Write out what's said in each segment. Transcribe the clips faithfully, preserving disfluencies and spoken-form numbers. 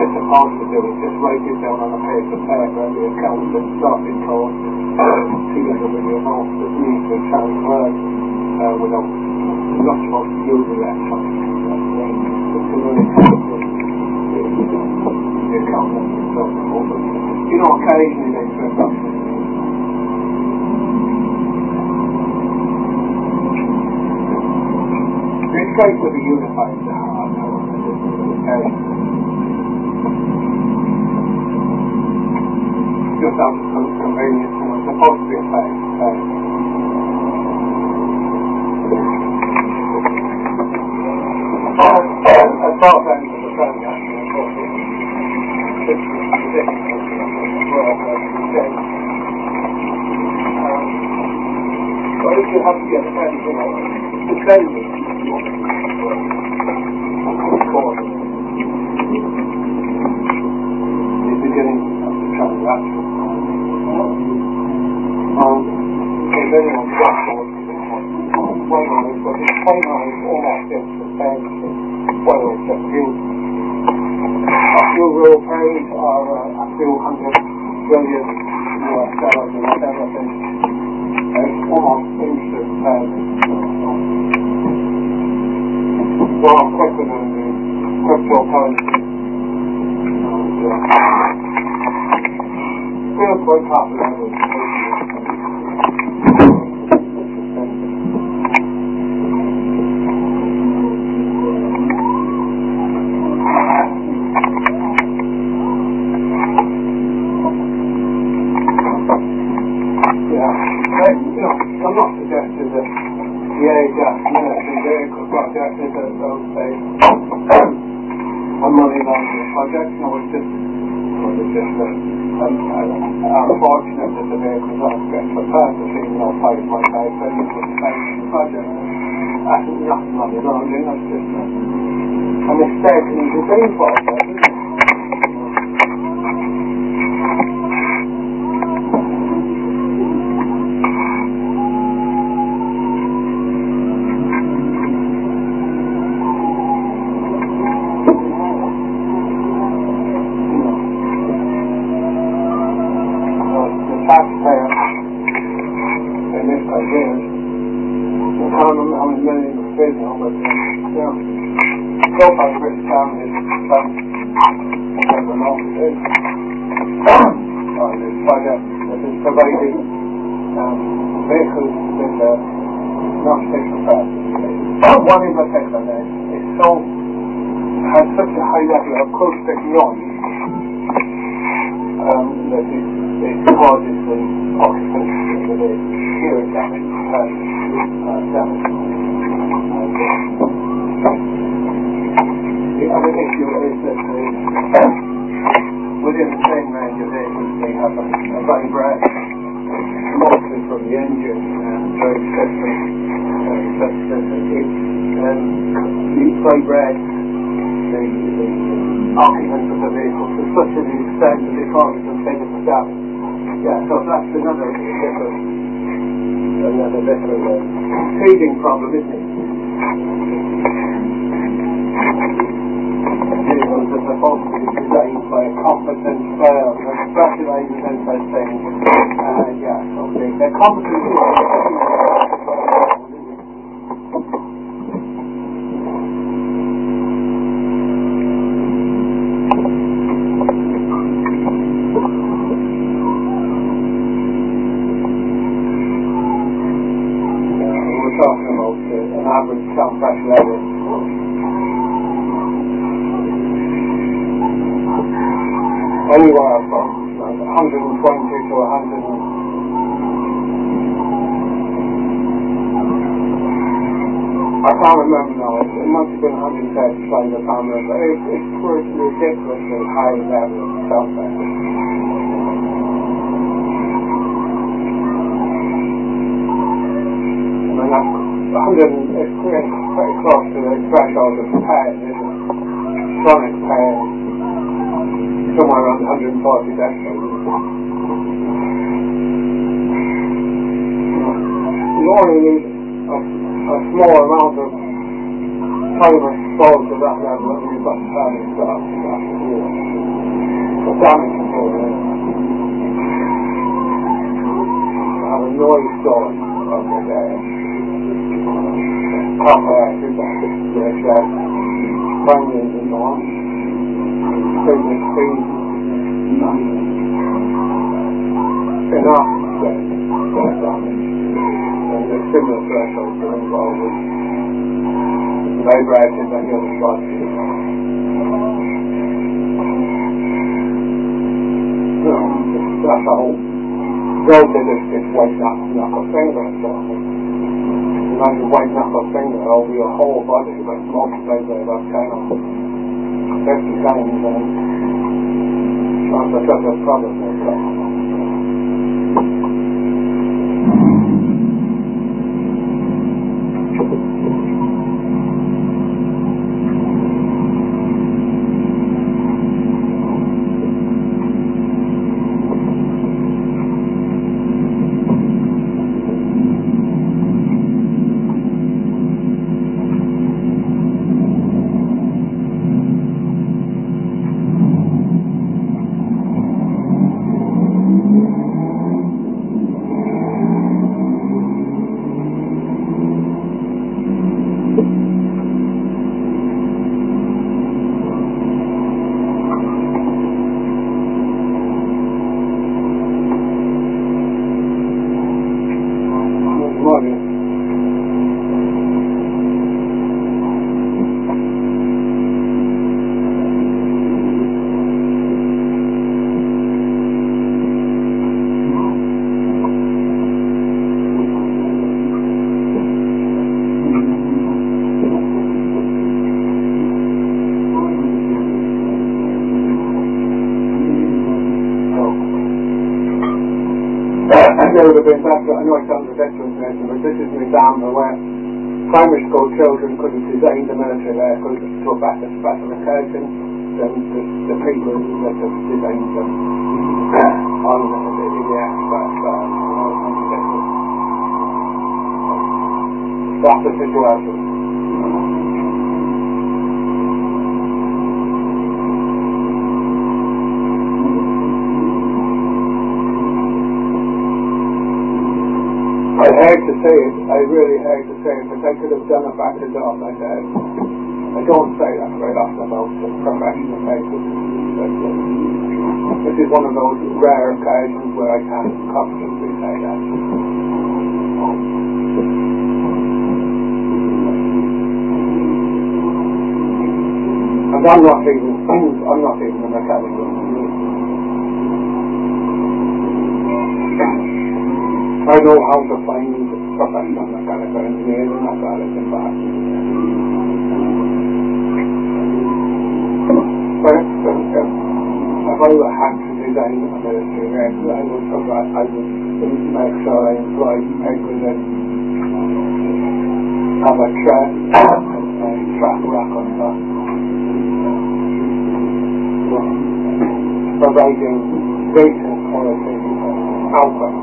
they're supposed to do is just write it down on a piece of paper and the accountant starting code together with your notes that need to transfer uh, without not supposed to use electronic. The accountant and so on. You know, occasionally they slip up. It's great to be unified to heart now. Just out of convenience, and it's supposed to be a face to face. As far as I'm concerned, actually, of course, it's but if you have to get a friend, you know, it's very good. The beginning of the transaction. Um, if anyone's got one on it, but it's one on it almost instantaneously, whether it's a few, a few real pennies or uh, a few hundred billion U S dollars or whatever it is. It's almost instantaneous. Well, quicker than the cryptocurrency. And, uh, still quite popular. Yeah, I, you know, I'm not suggesting that the age after military vehicle project is a, a, a money laundering project. No, it's just, well, it's just a, a, a, unfortunate that the vehicles aren't fit for purpose, even though five point five billion was spent on the project. That's not money laundering, that's just a, a mistake in the design process, isn't it? Taxpayer in this country, I can't remember how many million it is now, but uh, you know, so far the British Army has spent, I don't know what it is, on this project that is providing um, vehicles with uh, not fit for purpose. One in particular is so, has such a high level of acoustic noise um, that it it causes the occupants with a hearing damage and uh, damage. The other issue is that the, within the same range of vehicles they have a, a vibrate, mostly from the engine, and very expensive, uh, such that it um, vibrates the, the occupants of the vehicle to such an extent that it causes them physical damage. Yeah, so that's another little, another little uh, teething problem, isn't it? Vehicles are supposed to be designed by a competent firm that specializes in such things. Uh, yeah, so they, they're competent. Talking about uh, an average sound pressure level anywhere from like one hundred twenty to one hundred. I can't remember now. It must have been one hundred thirty-five. I can't remember. It's, it's pretty ridiculously high level of sound pressure. one hundred is pretty, pretty close to the threshold of pain, isn't it? Chronic pain, somewhere around one hundred forty decibels. You only need a, a small amount of time exposed to that level and you've got pain starting to the damage control. I have a noise going on the day. Copper acid, which has findings and so on. Business fees. Enough that that damage. And the similar thresholds are involved with vibrations and human body. No, that's a whole voltage is just white knuckle finger and so on. Imagine white knuckle finger over your whole body, but multiplied by about ten or fifty times, and that's such a problem like that. There would have been that, I know it sounds ridiculous, but this is an example where primary school children could have designed the military vehicles to a better specification than the, the people that have designed them on the, in the express. Um, that's the situation. I hate to say it, I really hate to say it, but I could have done a better job like that. I don't say that very often about the professional cases. But, uh, this is one of those rare occasions where I can't confidently say that. And I'm not even, I'm not even a mechanical. I know how to find professional mechanical engineers and I've got it in back. For instance, if, if I had to design a military vehicle, I would provide, I would make sure I employed people that have a track, a track rack on top, providing decent quality output.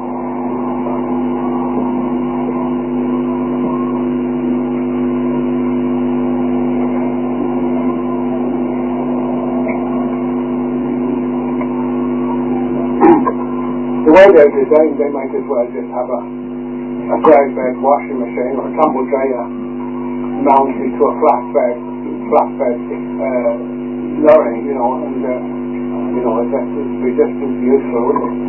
The way they're designed, they might as well just have a, a dry bed washing machine or a tumble dryer mounted to a flatbed, flatbed uh, lorry, you know, and uh, you know, it would be just as useful, wouldn't it?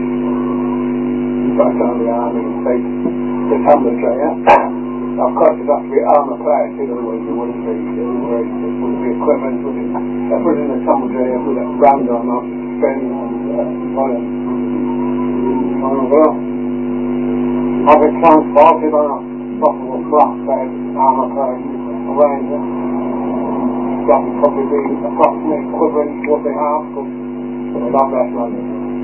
Back down the army and take the tumble dryer. Of course, it has to be armour plated, otherwise it wouldn't be, it wouldn't be equipment, would it? They put it in a tumble dryer with a rounder on it, spin and uh, on it. Well, have it transported on a possible flatbed armour plane around it. That would probably be approximately equivalent to what they have, but a lot less money.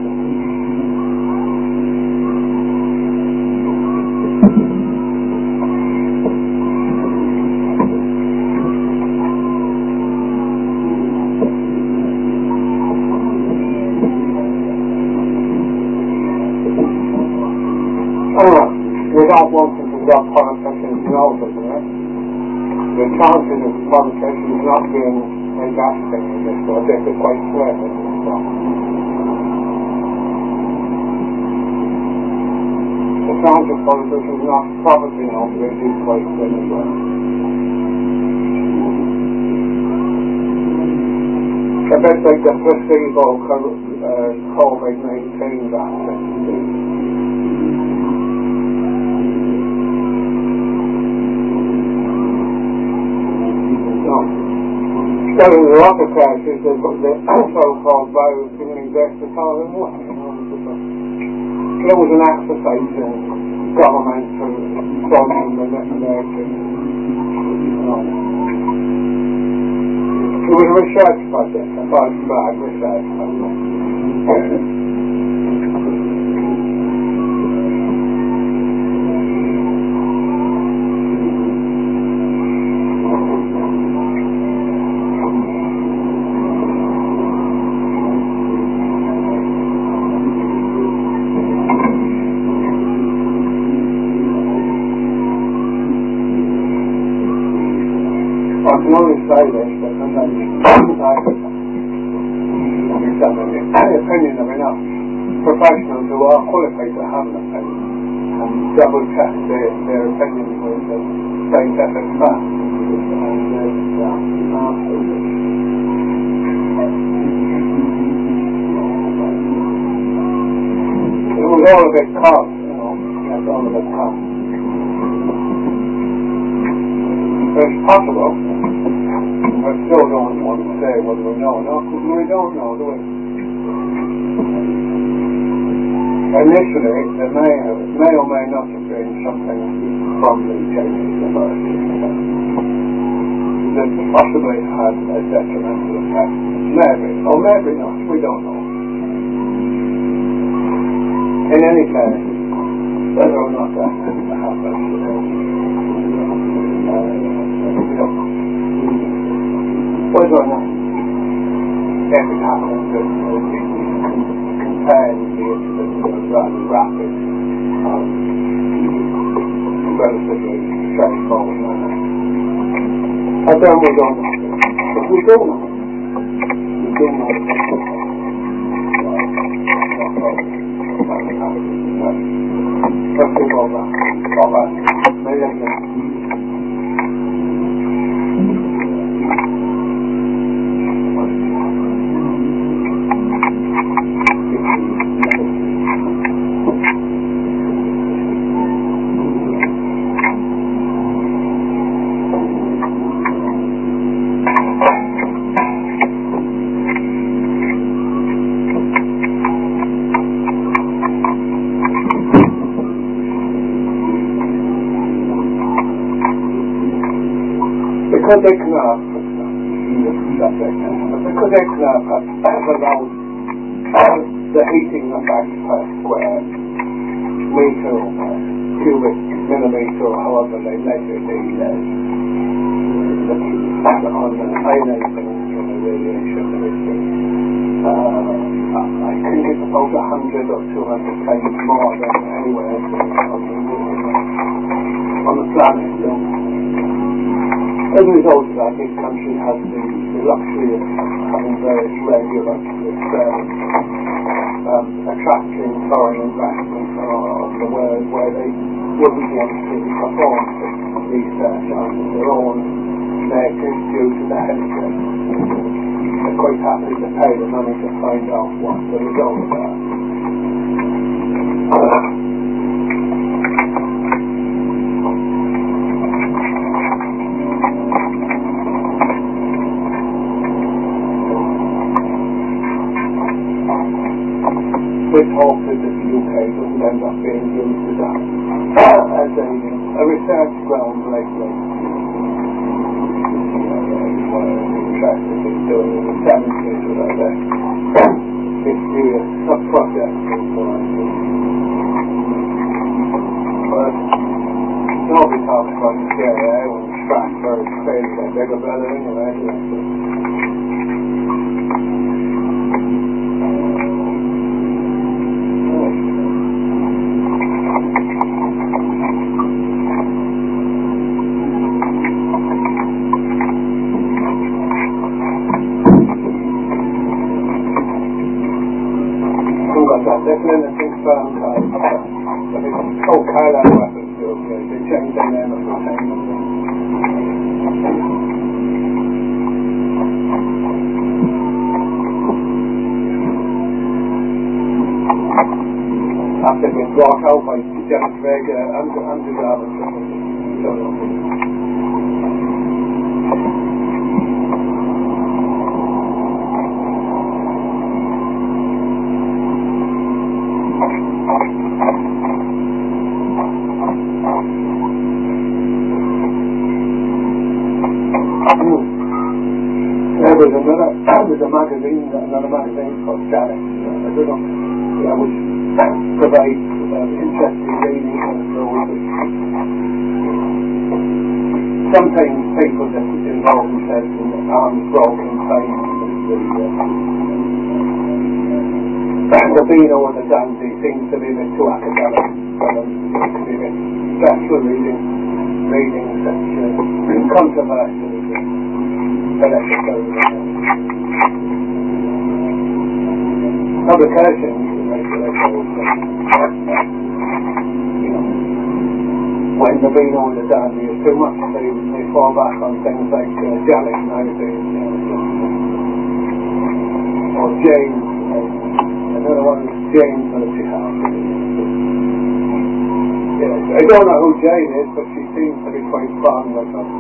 Without wanting to drop politicians' noses in it, the chances of politicians not being investing in this project are quite slim. The counter politics is not property of the quite thin as well. I bet like the placebo uh, COVID nineteen vaccine. Studying the rocket crashes, they've got the so-called virus in injected all in one. It was an exercise in government to funding the American. It was a research project, a bad, bad research project. I can only say this because I the opinion of enough professionals who are qualified to have an opinion and double check their, their opinion with the scientific facts. It was all a bit calm, you know, it was all a bit calm. It's possible. I still don't want to say whether we know or not, because we don't know, do we? Initially, it may, have, may or may not have been something from the Chinese University that possibly had a detrimental effect. Maybe, or maybe not, we don't know. In any case, whether or not that happened, whether or not if it happened that we contained the incident in a rather rapid, um, relatively straightforward manner. And then we don't know. But we don't know. We don't know. Let's think of that. Of that. Maybe I can. Because Eknaf, because Eknaf has allowed the heating of that per square meter or per cubic millimeter or however they measure these days on the ionizing from the radiation emission. Uh, I think it's about a hundred or two hundred times more than anywhere else on the, on the planet. So, as a result of that, this country has the, the luxury of having various regular experiments um, attracting foreign investment from all over the world where they wouldn't want to perform research on their own native due to the heritage. They're quite happy to pay the money to find out what the results are. With hope that the U K doesn't end up being used as a, as a, a research ground like the interested in doing in the seventies with other mysterious sub-projects and so on. But nobody talks about the C I A when Strasbourg failed their bigger brother anyway. firm code. But it's called Kalo weapons, they change their name and they change them. After being brought out by Janet Vega and Andrew Garland. There was another, there's a magazine, another magazine called Janet, I don't know, that which provides um, interesting reading and so on. Sometimes people that involve themselves in arms broken time, the, uh, the Beano and the Dandy seems to be a bit too academic for them. It could be a bit special reading, reading such uh, controversial. Publications, when the Beano and the Dandy is too much, they, they fall back on things like uh, Jelly nowadays, you know, or James, uh, another one is James and the Jihad. Yes, I don't know who Jane is, but she seems to be quite fond of them.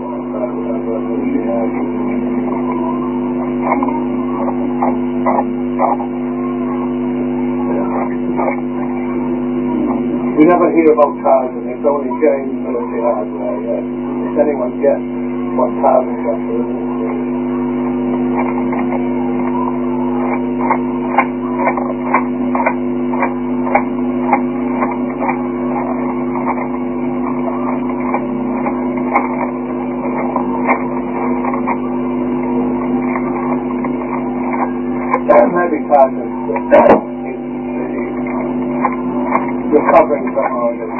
You never hear about Tarzan, it's only James and the Jihad there, yes. If anyone gets what Tarzan's after, maybe Tarzan is recovering from all the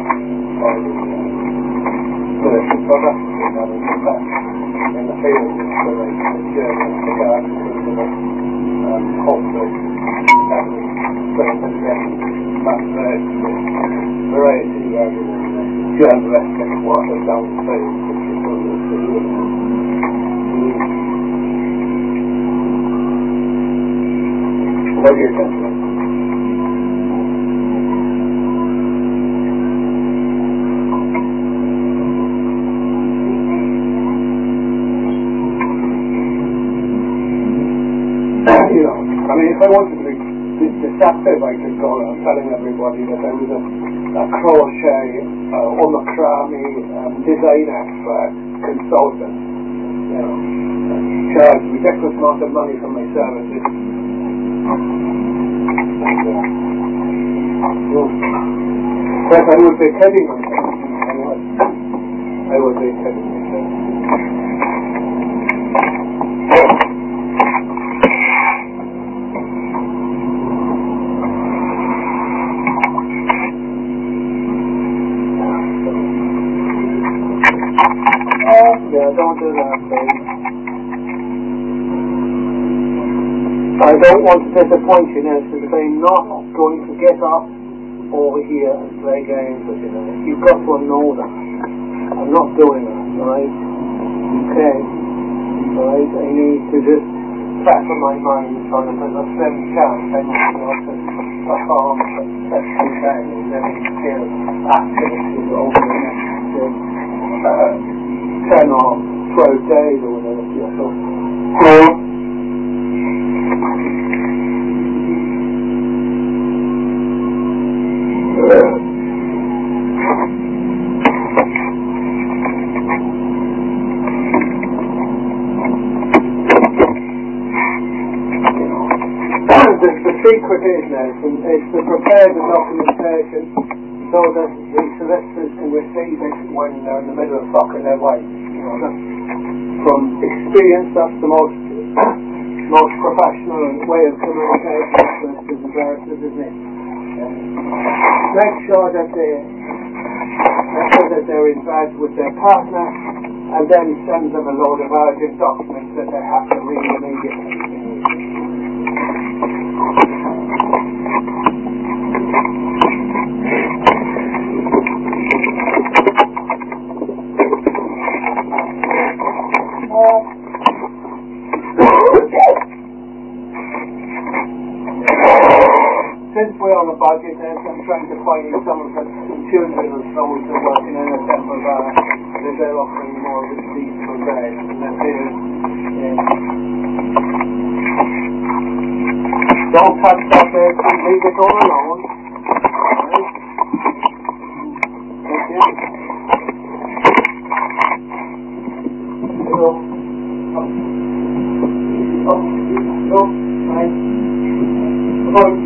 military production and having come back in the field for a journey to go out to the hopefully having strength and back variety rather than journalist getting water down the field, which is what we're doing. What do you think? You know, I mean, if I wanted to be deceptive, I could go around telling everybody that I was a, a crochet uh, or macrame um, design expert, consultant, you know, charge ridiculous amount of money for my services. But I would be kidding myself. I would. I would be kidding myself. Yeah, don't do that, please. I don't want to disappoint you now, because I'm not going to get up over here and play games with you now. You've got to know that. I'm not doing that, alright? Okay. Alright, I need to just settle my mind so that there's a slim chance I'm not going to perform such concerning living skill activities over the next uh, ten or twelve days or whatever. So, the, the secret is now is to prepare the documentation so that the solicitors can receive it when they're in the middle of fucking their wife. You know, that's, from experience, that's the most most professional way of communication with solicitors and barristers, isn't it? Um, make sure that they make sure that they're in bed with their partner, and then send them a load of urgent documents that they have to read immediately. Since we're on a budget, I'm trying to find some of the children and souls who are working in a temple bar that they're offering more of a decent bread. And that's it. Yeah. Don't touch that there, leave it all alone. Alright. Thank you. Hello. Oh. Oh. Right. Come on.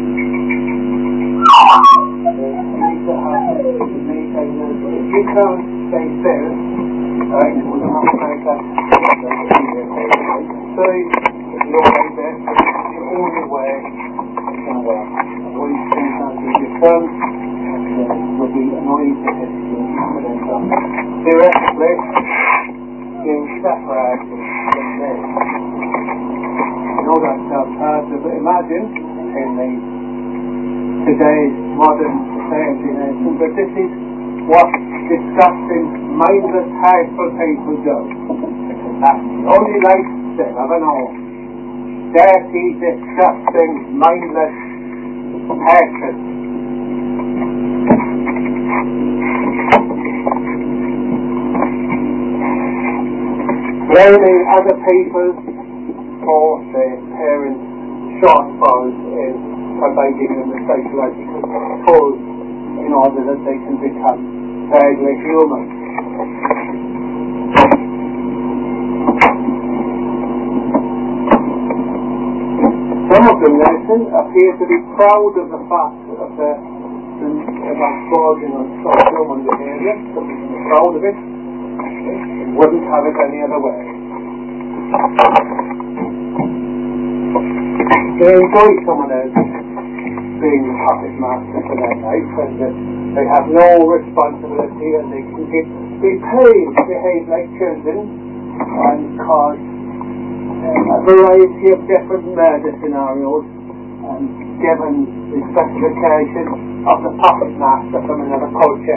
If you can't stay still, right, we're going to have to make that so you're right there, it's the only way it's going to work. Otherwise, sometimes if you turn, you'll be annoyed to hit you and so theoretically, being separated from this. You know that sounds hard to imagine in the today's modern society nation, but this is what disgusting, mindless, hateful people do. That's the only life they'll ever know. Dirty, disgusting, mindless, hatred. Blaming other people for their parents' shortfalls in providing them with psychological tools in order that they can become vaguely human. Some of them, Nelson, appear to be proud of the fact of the, the about forging on human behaviour. Some of them are proud of it. They wouldn't have it any other way. They enjoy someone else being the puppet master for their life, and uh, they have no responsibility, and they can get, be paid to behave like children and cause uh, a variety of different murder scenarios, and given the specification of the puppet master from another culture.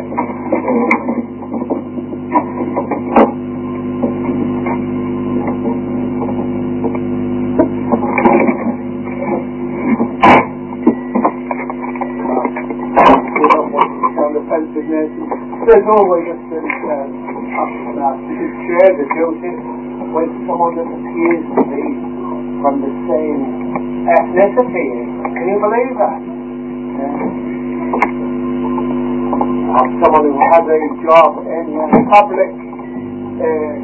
There's always a sense of that to share the duty with someone that appears to be from the same ethnicity. Can you believe that? Yeah. Of someone who has a job in uh, public, uh,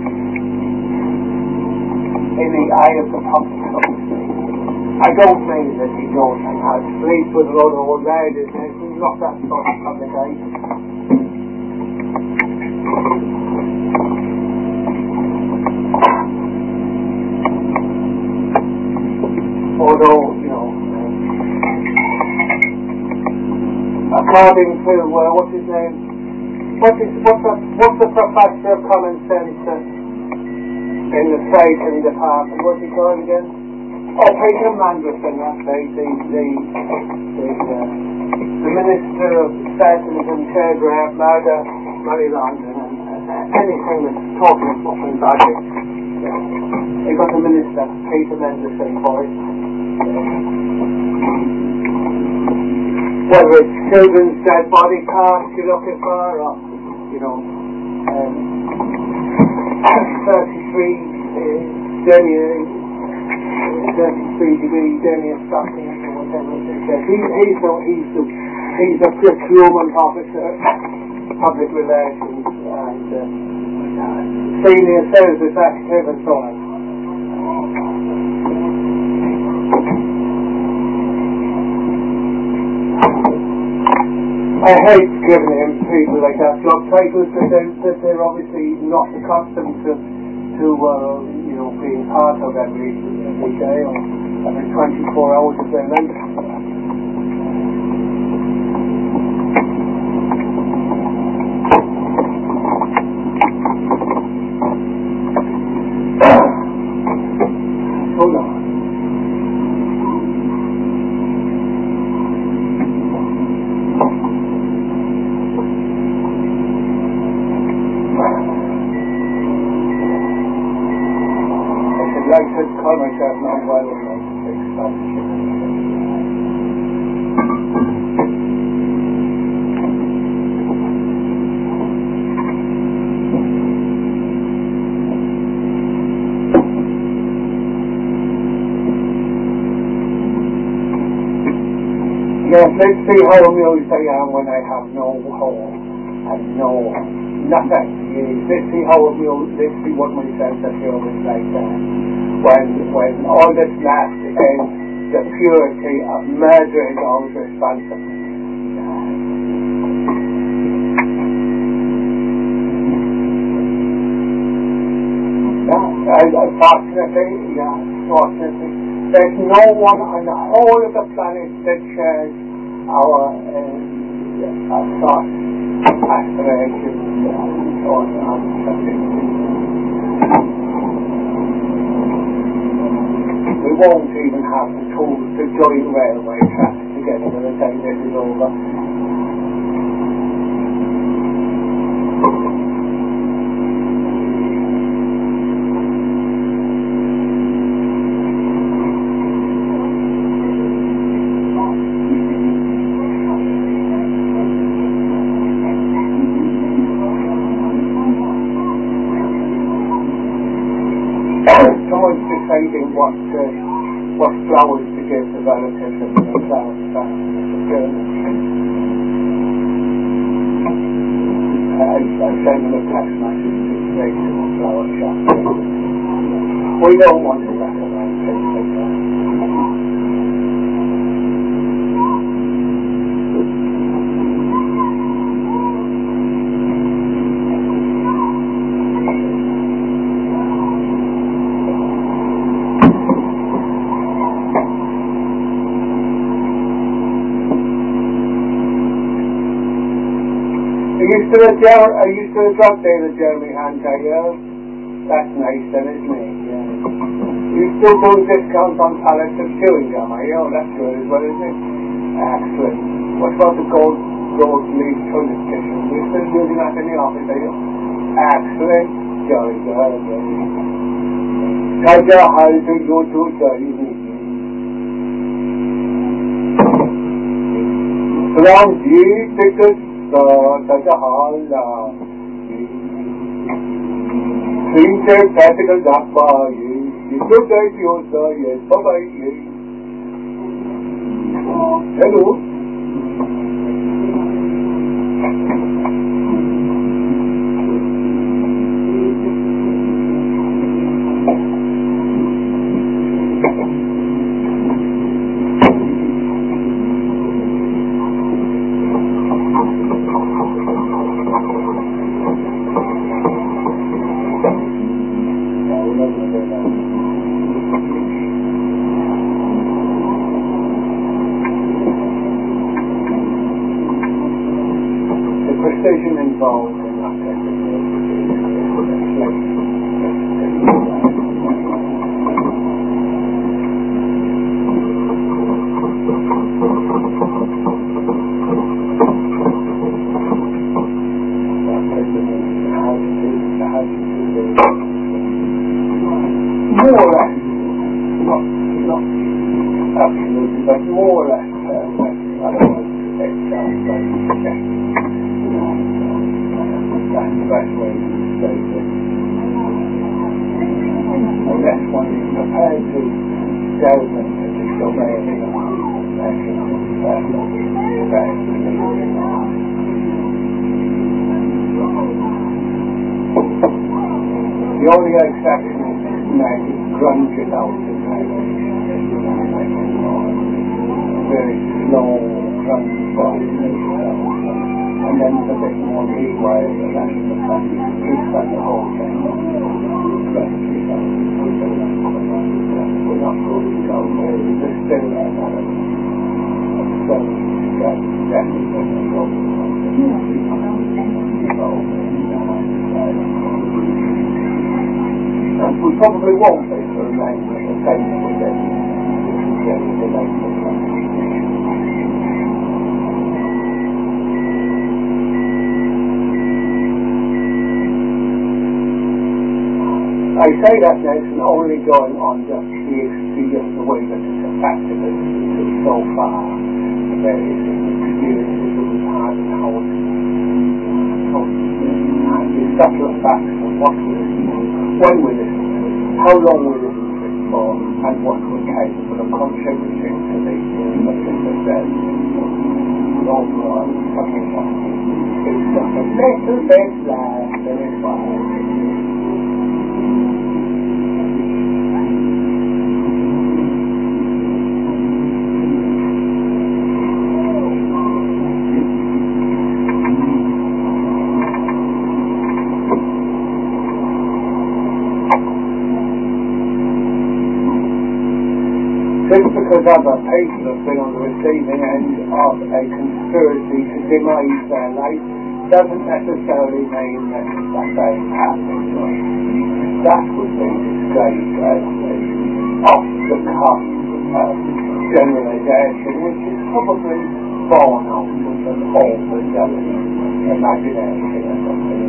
in the eye of the public. I don't mean that he goes and has sleep with a lot of old ladies. He's not that sort of public eye. Although, you know, according to, uh, what's his name? What is, what's, the, what's the professor of common sense uh, in the Satan department? What's he called again? Oh, Peter Mandelson, that's right, the, the, the, uh, the Minister of Satanism, Telegraph, Murder, Money Laundering, and uh, anything that's talking fucking logic. Yeah. He got the Minister, Peter Mandelson, for it. Whether it's children's dead body parts you're looking for, or, you know, um, thirty-three uh, Denier, thirty-three degree Denier stocking, or whatever it is. He, he's, the, he's, the, he's a procurement officer, public relations, and uh, senior sales executive, and so on. I hate giving him people like that job titles, but they're, that they're obviously not accustomed to, to uh, you know, being part of every, every day or every twenty-four hours of their life. Hold on. like to call myself non-violent expansion. Yes, let's see how amused I am when I have no home and no nothing. Yes, let's see how amused, let's see what my sense of humor is like that. When, when all that's left is the purity of murdering those responsible. Yeah, unfortunately, yeah, fortunately, there's no one on the whole of the planet that shares our uh, our thoughts, aspirations, and so on and so forth. We won't even have the tools to join railway tracks together by the time this is over. Someone's deciding what uh, what flowers to give the relatives of the flower family. I, I sent them a text message to say to the flower shop. We don't want to recommend things like that. Are you still a, Jer- are you still a drug dealer, Jeremy Hunter? Yeah? That's nice then, isn't it? Yeah. You still doing discounts on pallets of chewing gum, are you? Oh, that's good as well, isn't it? Excellent. What about the gold gold leaf toilet tissue? Are you still using that in the office, are you? Excellent. Jolly good, jolly. Kaja, how do you do that? From ye tickets. Tajahala Three shape tactical Japa ye good day Yosa yes bye bye ye hello precision involved in that more or less, not, not absolutely, but more or less perfect. Otherwise, it sounds like suggestion. That's the best way to say it. Unless one is prepared to delve into the domain of national perfect. The only exception is maybe grunge it out in very slow grunge out. And then it's a bit more leeway, and then the fact you can keep that the whole thing. But, you know, we're not going to go there. There's still an element of self-destruction, definitely go and we probably won't be for a night with the same thing the later. I say that now it's only going on just the experience, the way that it's affected us so far, the various experiences that we've had and how it's, how it's and the subtle facts of what we listen to, when we listen to it, how long we listen to it for, and what we're capable of contributing to the particular day. Overall, something like it's just a little bit less than it was. Just because other people have been on the receiving end of a conspiracy to demise their life doesn't necessarily mean that they have enjoyed. That would be disgraced as the off-the-cuff uh, generalisation, which is probably born out of an overzealous imagination or something.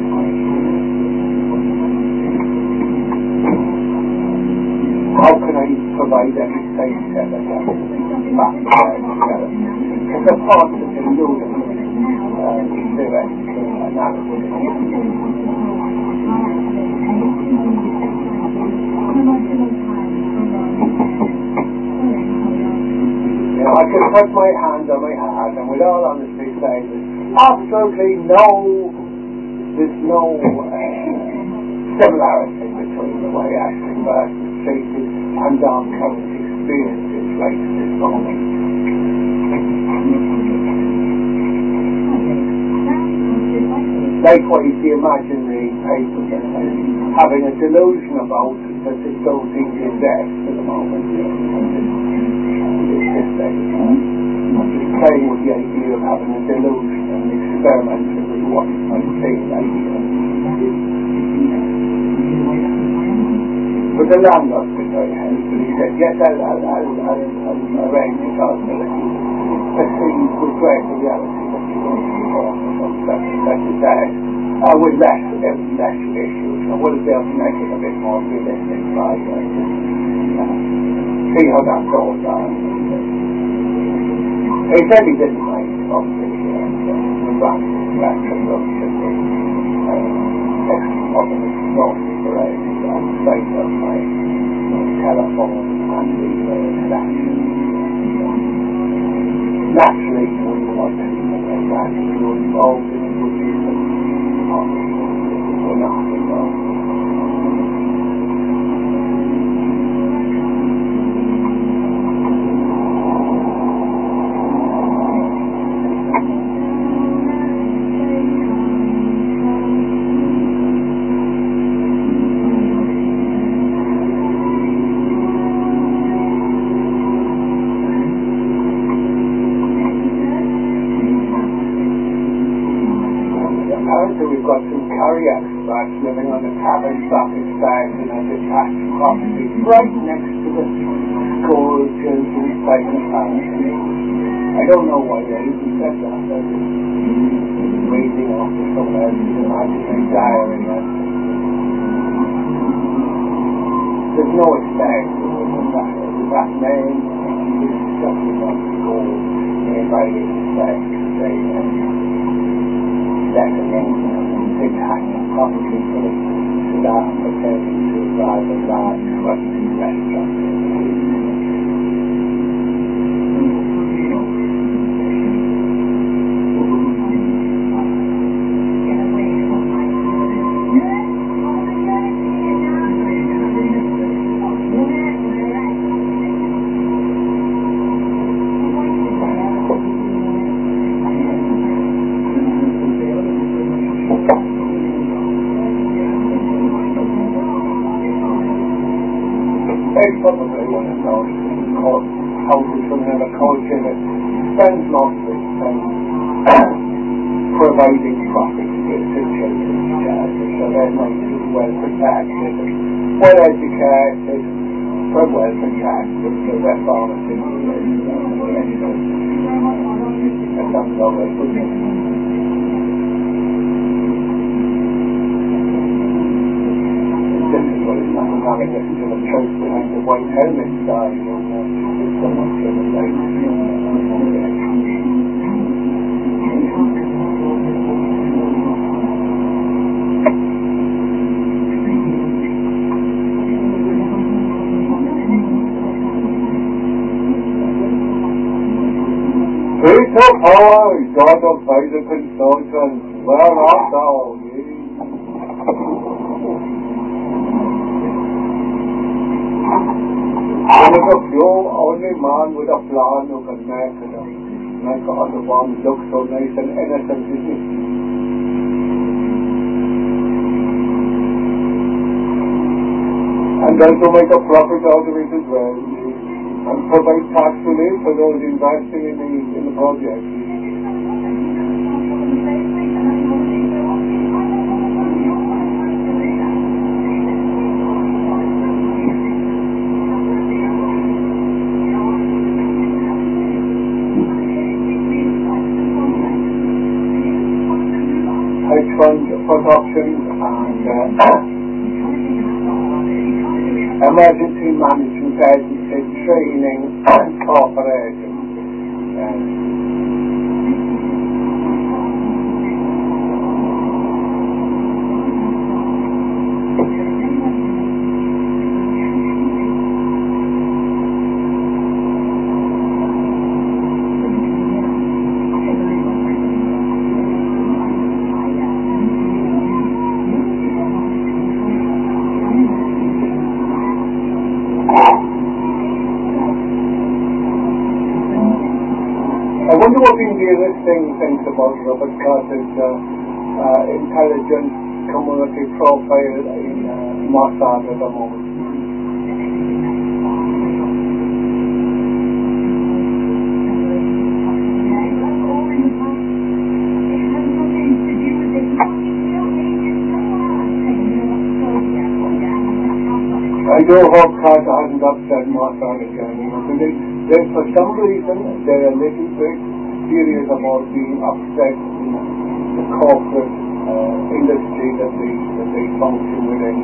How can I provide any safe evidence back there? It's a part of the ludicrous uh, theoretical analysis. You know, I can put my hand on my heart and with all honesty say that absolutely no, there's no uh, similarity between the way Ashton Burke is treated and our current experiences right at this moment. Likewise, the imaginary paper having a delusion about that it don't exist at the moment. It's just playing with the idea of having a delusion and experimenting with what it might seem like. But the landlord was very helpful. He said, yes, I'll, I'll, I'll, I'll, I'll arrange it all so that you perceive with greater reality that you're going to be born or something such and such as that. Uh, with less, less issues. I will be able to make it a bit more realistic by uh, see how that goes on. He said he didn't mind, obviously, and uh, we ran back to the ex-modernist variety on the side of my, my telephone and the connection. Naturally, you wouldn't want anything like that if you were involved in it, would you? We're not involved. We've got some curry experts living on the cabin stock estate in a detached property right next to the school children's psychotherapy. I don't know why they even said that. They're just reading off of someone else's imaginary diary. There's no estate with that, with that name. It's just about school nearby the estate. They let them in. Detached property for the staff pertaining to a rather large rusty restaurant. It's probably one of those houses from another culture that spends most of its time providing profit to children's charities, so they're nice and well protected, well educated, but well protected, so their pharmacy is that sounds all right, wouldn't it? It's difficult, it's not having it to the church behind the white helmet guy, you know, it's so much of a light. Great of power, God of Isaac and Consultants, where art thou? There is a few, only man with a plan who can make it up. Make all the ones look so nice and innocent, isn't it? And then to make a profit out of it as well. And provide tax relief for those investing in the, in the project. Hedge fund productions and uh, emergency management agency training and corporations. Uh, I wonder what the English thing thinks about Robert Carter's uh, uh, intelligence community profile in uh, Mossad at the moment. I do hope Carter hasn't upset Mossad again. You know, they, they, for some reason, they're a little bit serious about being upset in the corporate uh, industry that they that they function within.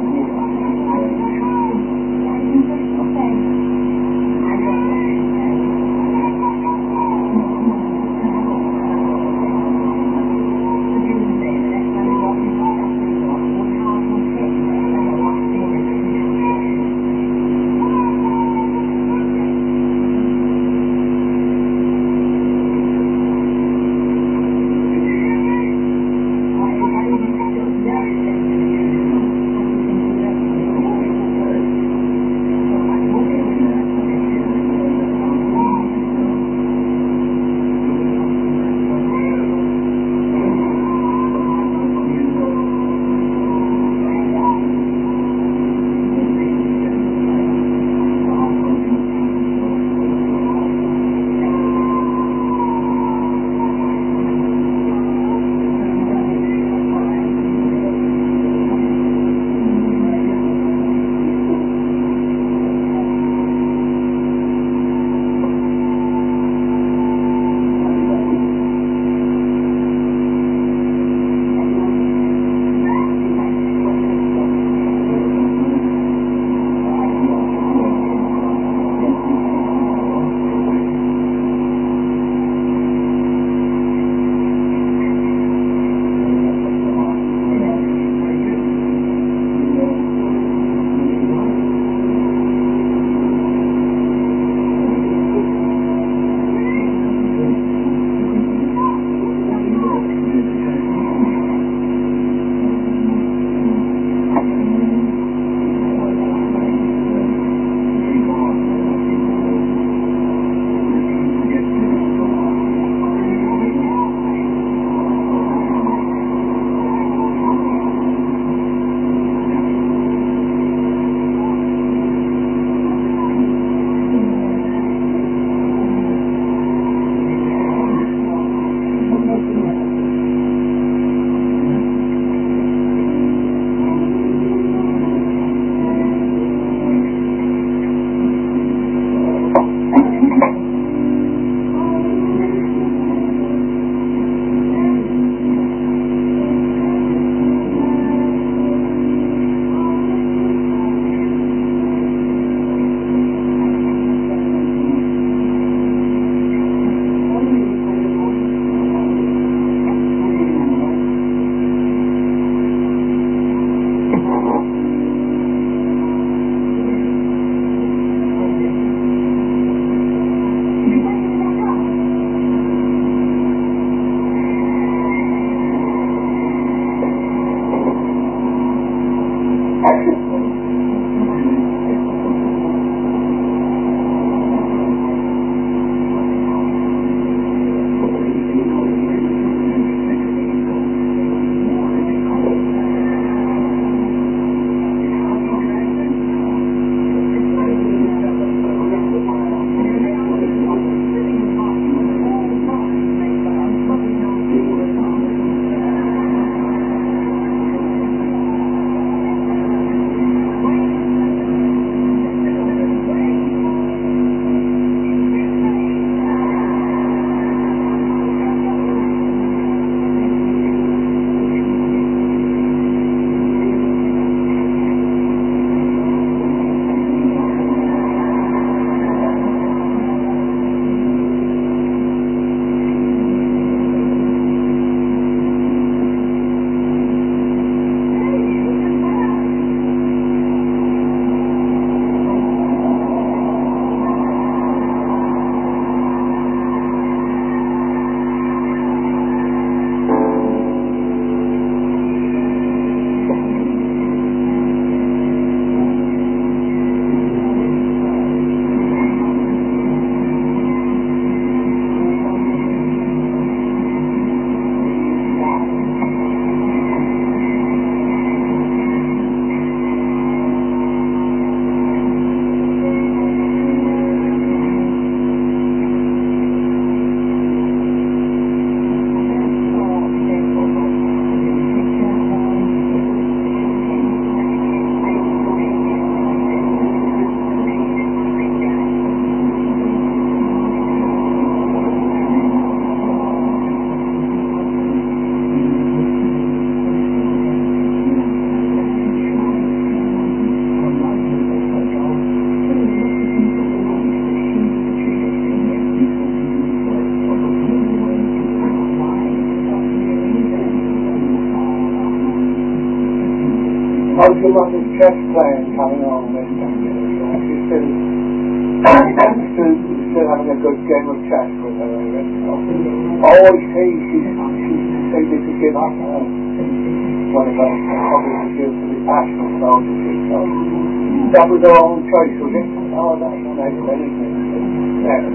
still got this chess playing coming on this time. She's still, still, still having a good game of chess with her, I guess. Oh, I see, she's, she's decided to give up her. One of her hobbies is used to be passionate about the sheep, so that was her own choice, was it? Oh, that was nice of anything. Yeah.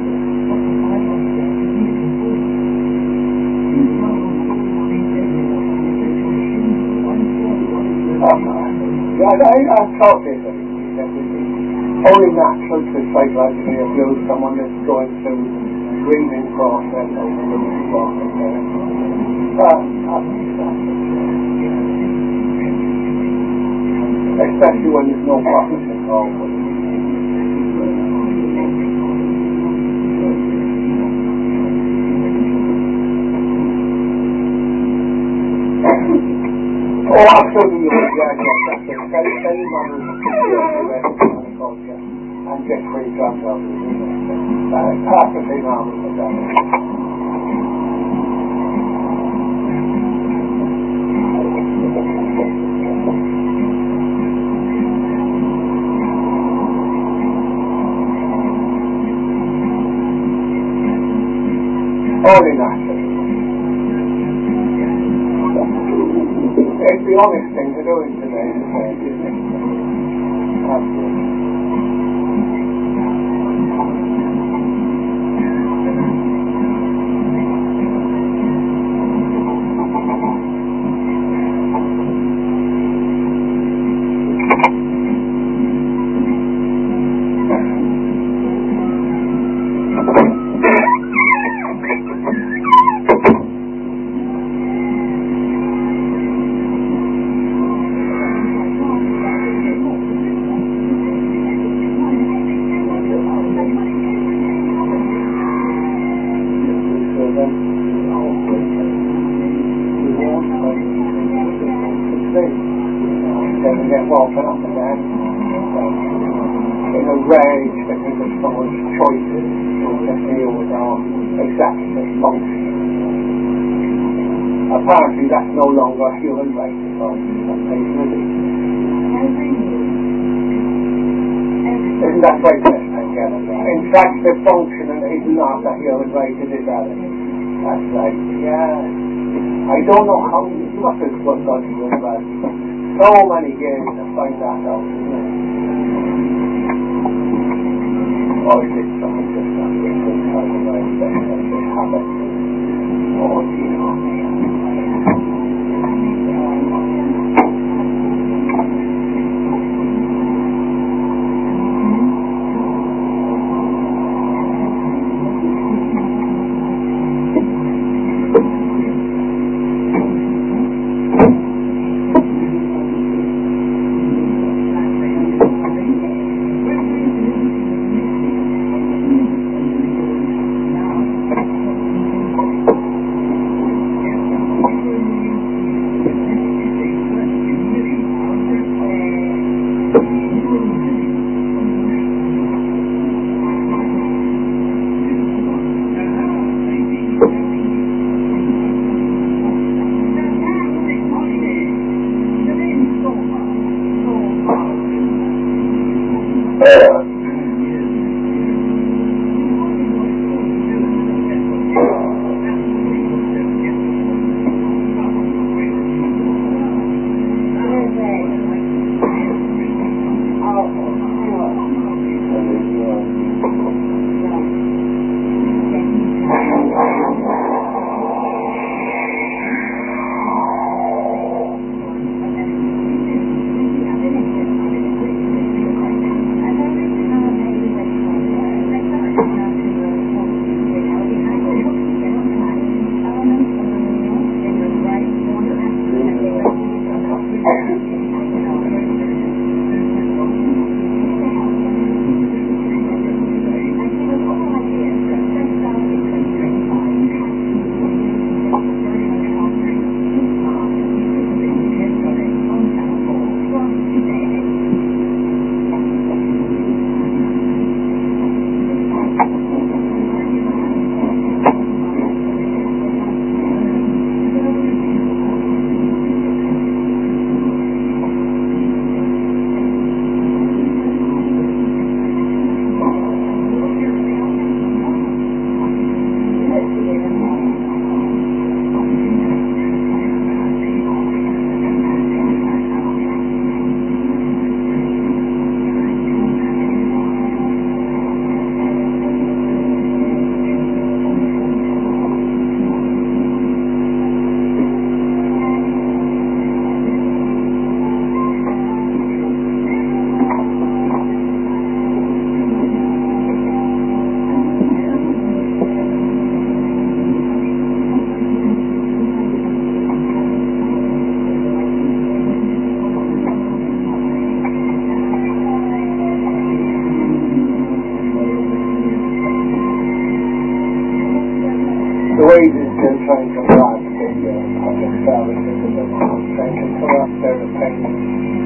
Yeah, I, I've thought this, I think, that it's only natural to psychologically abuse someone that's going through the grieving process or the losing process there. Uh, especially when there's no profit involved. Oh, absolutely, yeah, yeah, that's it. Tell your mother and get free drugs out of it. That's perfectly normal for that. Only natural. It's the honest thing to do in today's age, isn't it? Absolutely. Apparently that's no longer human rights at all. Isn't that right, Angela? In fact, the functioning is not a human right, it is that. That's right, yeah. I don't know how you what is what God is about. So many years to find that out, isn't it? Or is it something just not good to tell them right that just happened? Oh dear, oh dear. the wages still change from life to the uh, public service, and the they can put up their opinions.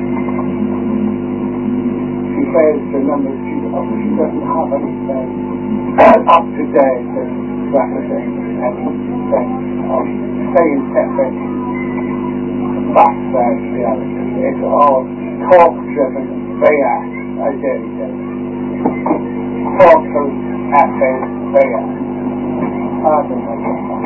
She says the numbers she, she doesn't have anything up to date and represent anything of scientific facts about reality. It's all talk-driven via identity. Talk through affairs via. I don't know what